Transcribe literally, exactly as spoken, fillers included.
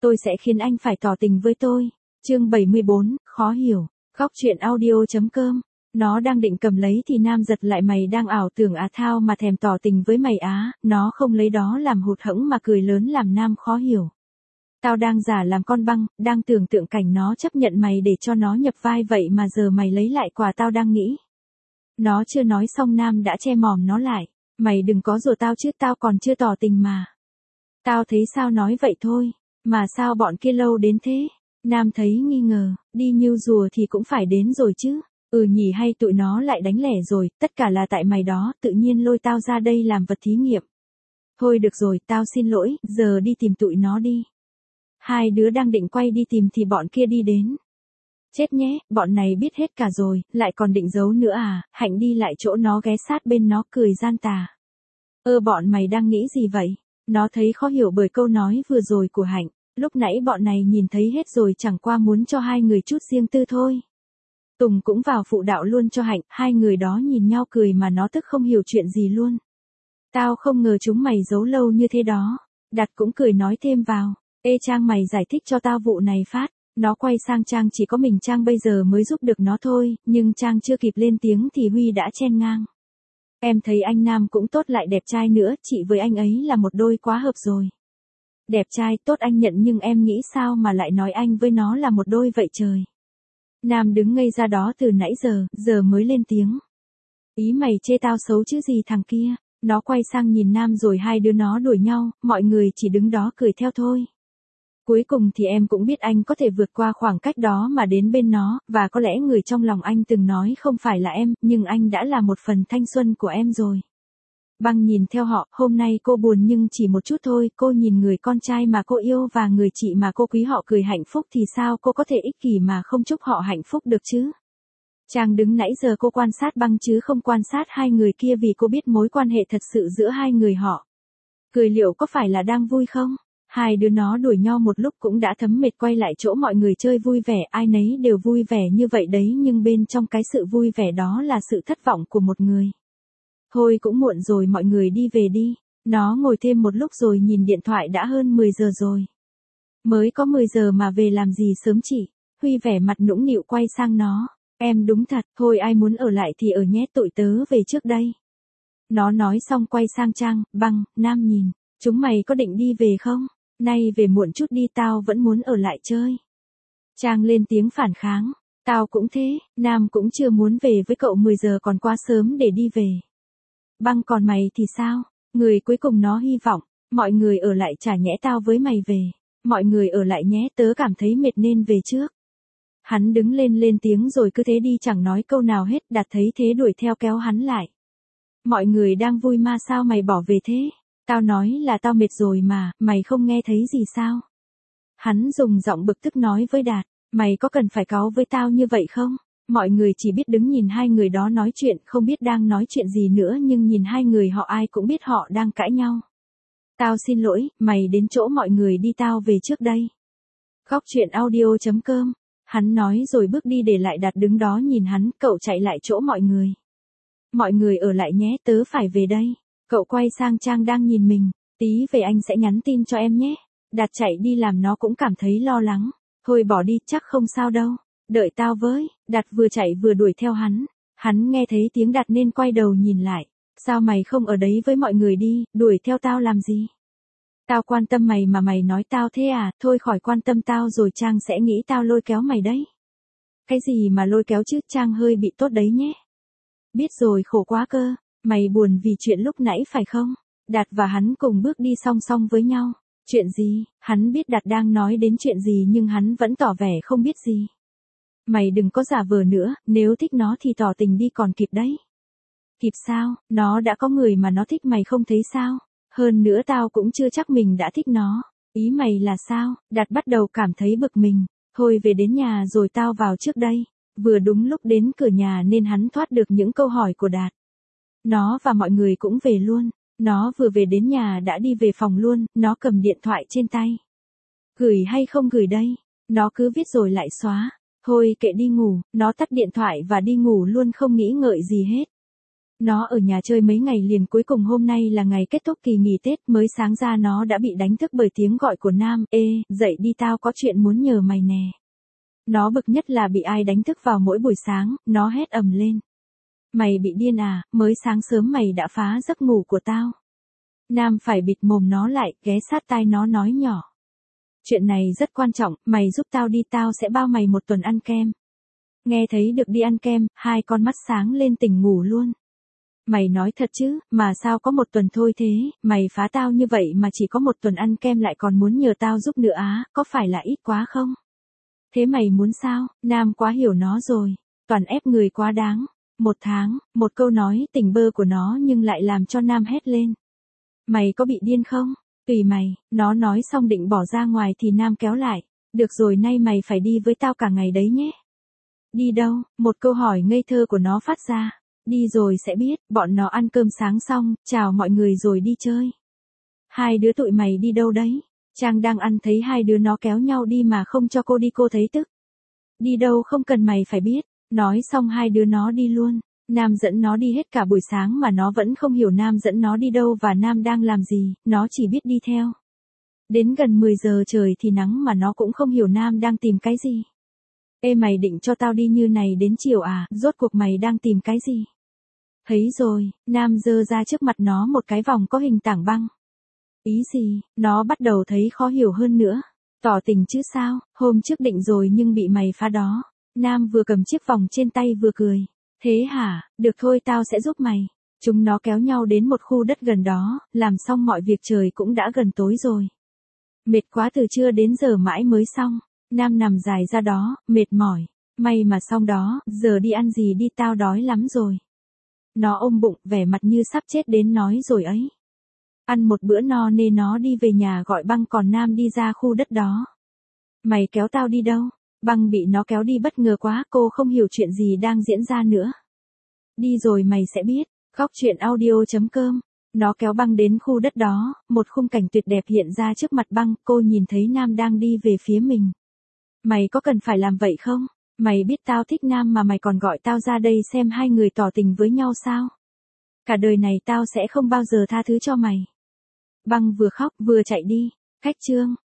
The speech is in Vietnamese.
tôi sẽ khiến anh phải tỏ tình với tôi. Chương bảy mươi bốn, khó hiểu. Góc truyện audio.com. Nó đang định cầm lấy thì Nam giật lại, mày đang ảo tưởng à, thao mà thèm tỏ tình với mày á. Nó không lấy đó làm hụt hẫng mà cười lớn làm Nam khó hiểu. Tao đang giả làm con băng, đang tưởng tượng cảnh nó chấp nhận mày để cho nó nhập vai vậy mà giờ mày lấy lại quà tao đang nghĩ. Nó chưa nói xong Nam đã che mồm nó lại. Mày đừng có rủa tao chứ, tao còn chưa tỏ tình mà. Tao thấy sao nói vậy thôi, mà sao bọn kia lâu đến thế? Nam thấy nghi ngờ, đi nhiêu rùa thì cũng phải đến rồi chứ. Ừ nhỉ, hay tụi nó lại đánh lẻ rồi, tất cả là tại mày đó, tự nhiên lôi tao ra đây làm vật thí nghiệm. Thôi được rồi, tao xin lỗi, giờ đi tìm tụi nó đi. Hai đứa đang định quay đi tìm thì bọn kia đi đến. Chết nhé, bọn này biết hết cả rồi, lại còn định giấu nữa à? Hạnh đi lại chỗ nó ghé sát bên nó cười gian tà. Ơ bọn mày đang nghĩ gì vậy? Nó thấy khó hiểu bởi câu nói vừa rồi của Hạnh. Lúc nãy bọn này nhìn thấy hết rồi, chẳng qua muốn cho hai người chút riêng tư thôi. Tùng cũng vào phụ đạo luôn cho Hạnh, hai người đó nhìn nhau cười mà nó tức không hiểu chuyện gì luôn. Tao không ngờ chúng mày giấu lâu như thế đó. Đạt cũng cười nói thêm vào. Ê Trang, mày giải thích cho tao vụ này phát. Nó quay sang Trang, chỉ có mình Trang bây giờ mới giúp được nó thôi, nhưng Trang chưa kịp lên tiếng thì Huy đã chen ngang. Em thấy anh Nam cũng tốt lại đẹp trai nữa, chị với anh ấy là một đôi quá hợp rồi. Đẹp trai tốt anh nhận, nhưng em nghĩ sao mà lại nói anh với nó là một đôi vậy trời. Nam đứng ngây ra đó từ nãy giờ, giờ mới lên tiếng. Ý mày chê tao xấu chứ gì thằng kia. Nó quay sang nhìn Nam rồi hai đứa nó đuổi nhau, mọi người chỉ đứng đó cười theo thôi. Cuối cùng thì em cũng biết anh có thể vượt qua khoảng cách đó mà đến bên nó, và có lẽ người trong lòng anh từng nói không phải là em, nhưng anh đã là một phần thanh xuân của em rồi. Băng nhìn theo họ, hôm nay cô buồn nhưng chỉ một chút thôi, cô nhìn người con trai mà cô yêu và người chị mà cô quý họ cười hạnh phúc thì sao cô có thể ích kỷ mà không chúc họ hạnh phúc được chứ? Trang đứng nãy giờ cô quan sát Băng chứ không quan sát hai người kia vì cô biết mối quan hệ thật sự giữa hai người họ. Cười liệu có phải là đang vui không? Hai đứa nó đuổi nhau một lúc cũng đã thấm mệt, quay lại chỗ mọi người chơi vui vẻ, ai nấy đều vui vẻ như vậy đấy, nhưng bên trong cái sự vui vẻ đó là sự thất vọng của một người. Thôi cũng muộn rồi, mọi người đi về đi. Nó ngồi thêm một lúc rồi nhìn điện thoại, đã hơn mười giờ rồi. Mới có mười giờ mà về làm gì sớm chị? Huy vẻ mặt nũng nịu quay sang nó. Em đúng thật, thôi ai muốn ở lại thì ở nhé, tụi tớ về trước đây. Nó nói xong quay sang Trang, Băng, Nam nhìn. Chúng mày có định đi về không? Nay về muộn chút đi, tao vẫn muốn ở lại chơi. Trang lên tiếng phản kháng. Tao cũng thế, Nam cũng chưa muốn về với cậu, mười giờ còn quá sớm để đi về. Băng còn mày thì sao? Người cuối cùng nó hy vọng, mọi người ở lại chả nhẽ tao với mày về. Mọi người ở lại nhé, tớ cảm thấy mệt nên về trước. Hắn đứng lên lên tiếng rồi cứ thế đi chẳng nói câu nào hết. Đạt thấy thế đuổi theo kéo hắn lại. Mọi người đang vui mà sao mày bỏ về thế? Tao nói là tao mệt rồi mà, mày không nghe thấy gì sao? Hắn dùng giọng bực tức nói với Đạt, mày có cần phải cáu với tao như vậy không? Mọi người chỉ biết đứng nhìn hai người đó nói chuyện, không biết đang nói chuyện gì nữa, nhưng nhìn hai người họ ai cũng biết họ đang cãi nhau. Tao xin lỗi, mày đến chỗ mọi người đi, tao về trước đây. Góc truyện audio.com. Hắn nói rồi bước đi để lại Đạt đứng đó nhìn hắn, cậu chạy lại chỗ mọi người. Mọi người ở lại nhé, tớ phải về đây. Cậu quay sang Trang đang nhìn mình, tí về anh sẽ nhắn tin cho em nhé. Đạt chạy đi làm nó cũng cảm thấy lo lắng. Thôi bỏ đi, chắc không sao đâu. Đợi tao với. Đạt vừa chạy vừa đuổi theo hắn. Hắn nghe thấy tiếng Đạt nên quay đầu nhìn lại. Sao mày không ở đấy với mọi người đi, đuổi theo tao làm gì? Tao quan tâm mày mà mày nói tao thế à? Thôi khỏi quan tâm tao rồi, Trang sẽ nghĩ tao lôi kéo mày đấy. Cái gì mà lôi kéo chứ, Trang hơi bị tốt đấy nhé. Biết rồi, khổ quá cơ. Mày buồn vì chuyện lúc nãy phải không? Đạt và hắn cùng bước đi song song với nhau. Chuyện gì? Hắn biết Đạt đang nói đến chuyện gì nhưng hắn vẫn tỏ vẻ không biết gì. Mày đừng có giả vờ nữa, nếu thích nó thì tỏ tình đi còn kịp đấy. Kịp sao? Nó đã có người mà nó thích, mày không thấy sao? Hơn nữa tao cũng chưa chắc mình đã thích nó. Ý mày là sao? Đạt bắt đầu cảm thấy bực mình. Thôi về đến nhà rồi tao vào trước đây. Vừa đúng lúc đến cửa nhà nên hắn thoát được những câu hỏi của Đạt. Nó và mọi người cũng về luôn. Nó vừa về đến nhà đã đi về phòng luôn, nó cầm điện thoại trên tay. Gửi hay không gửi đây? Nó cứ viết rồi lại xóa. Thôi kệ đi ngủ, nó tắt điện thoại và đi ngủ luôn không nghĩ ngợi gì hết. Nó ở nhà chơi mấy ngày liền, cuối cùng hôm nay là ngày kết thúc kỳ nghỉ Tết, mới sáng ra nó đã bị đánh thức bởi tiếng gọi của Nam. Ê, dậy đi, tao có chuyện muốn nhờ mày nè. Nó bực nhất là bị ai đánh thức vào mỗi buổi sáng, nó hét ầm lên. Mày bị điên à, mới sáng sớm mày đã phá giấc ngủ của tao. Nam phải bịt mồm nó lại, ghé sát tai nó nói nhỏ. Chuyện này rất quan trọng, mày giúp tao đi, tao sẽ bao mày một tuần ăn kem. Nghe thấy được đi ăn kem, hai con mắt sáng lên tỉnh ngủ luôn. Mày nói thật chứ, mà sao có một tuần thôi thế, mày phá tao như vậy mà chỉ có một tuần ăn kem lại còn muốn nhờ tao giúp nữa á, có phải là ít quá không? Thế mày muốn sao? Nam quá hiểu nó rồi, toàn ép người quá đáng. Một tháng, một câu nói tỉnh bơ của nó nhưng lại làm cho Nam hét lên. Mày có bị điên không? Tùy mày, nó nói xong định bỏ ra ngoài thì Nam kéo lại. Được rồi, nay mày phải đi với tao cả ngày đấy nhé. Đi đâu? Một câu hỏi ngây thơ của nó phát ra. Đi rồi sẽ biết, bọn nó ăn cơm sáng xong, chào mọi người rồi đi chơi. Hai đứa tụi mày đi đâu đấy? Trang đang ăn thấy hai đứa nó kéo nhau đi mà không cho cô đi, cô thấy tức. Đi đâu không cần mày phải biết. Nói xong hai đứa nó đi luôn. Nam dẫn nó đi hết cả buổi sáng mà nó vẫn không hiểu Nam dẫn nó đi đâu và Nam đang làm gì, nó chỉ biết đi theo. Đến gần mười giờ trời thì nắng mà nó cũng không hiểu Nam đang tìm cái gì. Ê, mày định cho tao đi như này đến chiều à, rốt cuộc mày đang tìm cái gì? Thấy rồi, Nam giơ ra trước mặt nó một cái vòng có hình tảng băng. Ý gì? Nó bắt đầu thấy khó hiểu hơn nữa. Tỏ tình chứ sao, hôm trước định rồi nhưng bị mày phá đó. Nam vừa cầm chiếc vòng trên tay vừa cười. Thế hả, được thôi, tao sẽ giúp mày. Chúng nó kéo nhau đến một khu đất gần đó, làm xong mọi việc trời cũng đã gần tối rồi. Mệt quá, từ trưa đến giờ mãi mới xong. Nam nằm dài ra đó, mệt mỏi. May mà xong đó, giờ đi ăn gì đi, tao đói lắm rồi. Nó ôm bụng, vẻ mặt như sắp chết đến nói rồi ấy. Ăn một bữa no nên nó đi về nhà gọi Băng, còn Nam đi ra khu đất đó. Mày kéo tao đi đâu? Băng bị nó kéo đi bất ngờ quá, cô không hiểu chuyện gì đang diễn ra nữa. Đi rồi mày sẽ biết. Góc truyện audio chấm com. Nó kéo Băng đến khu đất đó, một khung cảnh tuyệt đẹp hiện ra trước mặt Băng, cô nhìn thấy Nam đang đi về phía mình. Mày có cần phải làm vậy không? Mày biết tao thích Nam mà mày còn gọi tao ra đây xem hai người tỏ tình với nhau sao? Cả đời này tao sẽ không bao giờ tha thứ cho mày. Băng vừa khóc vừa chạy đi. Khách chương.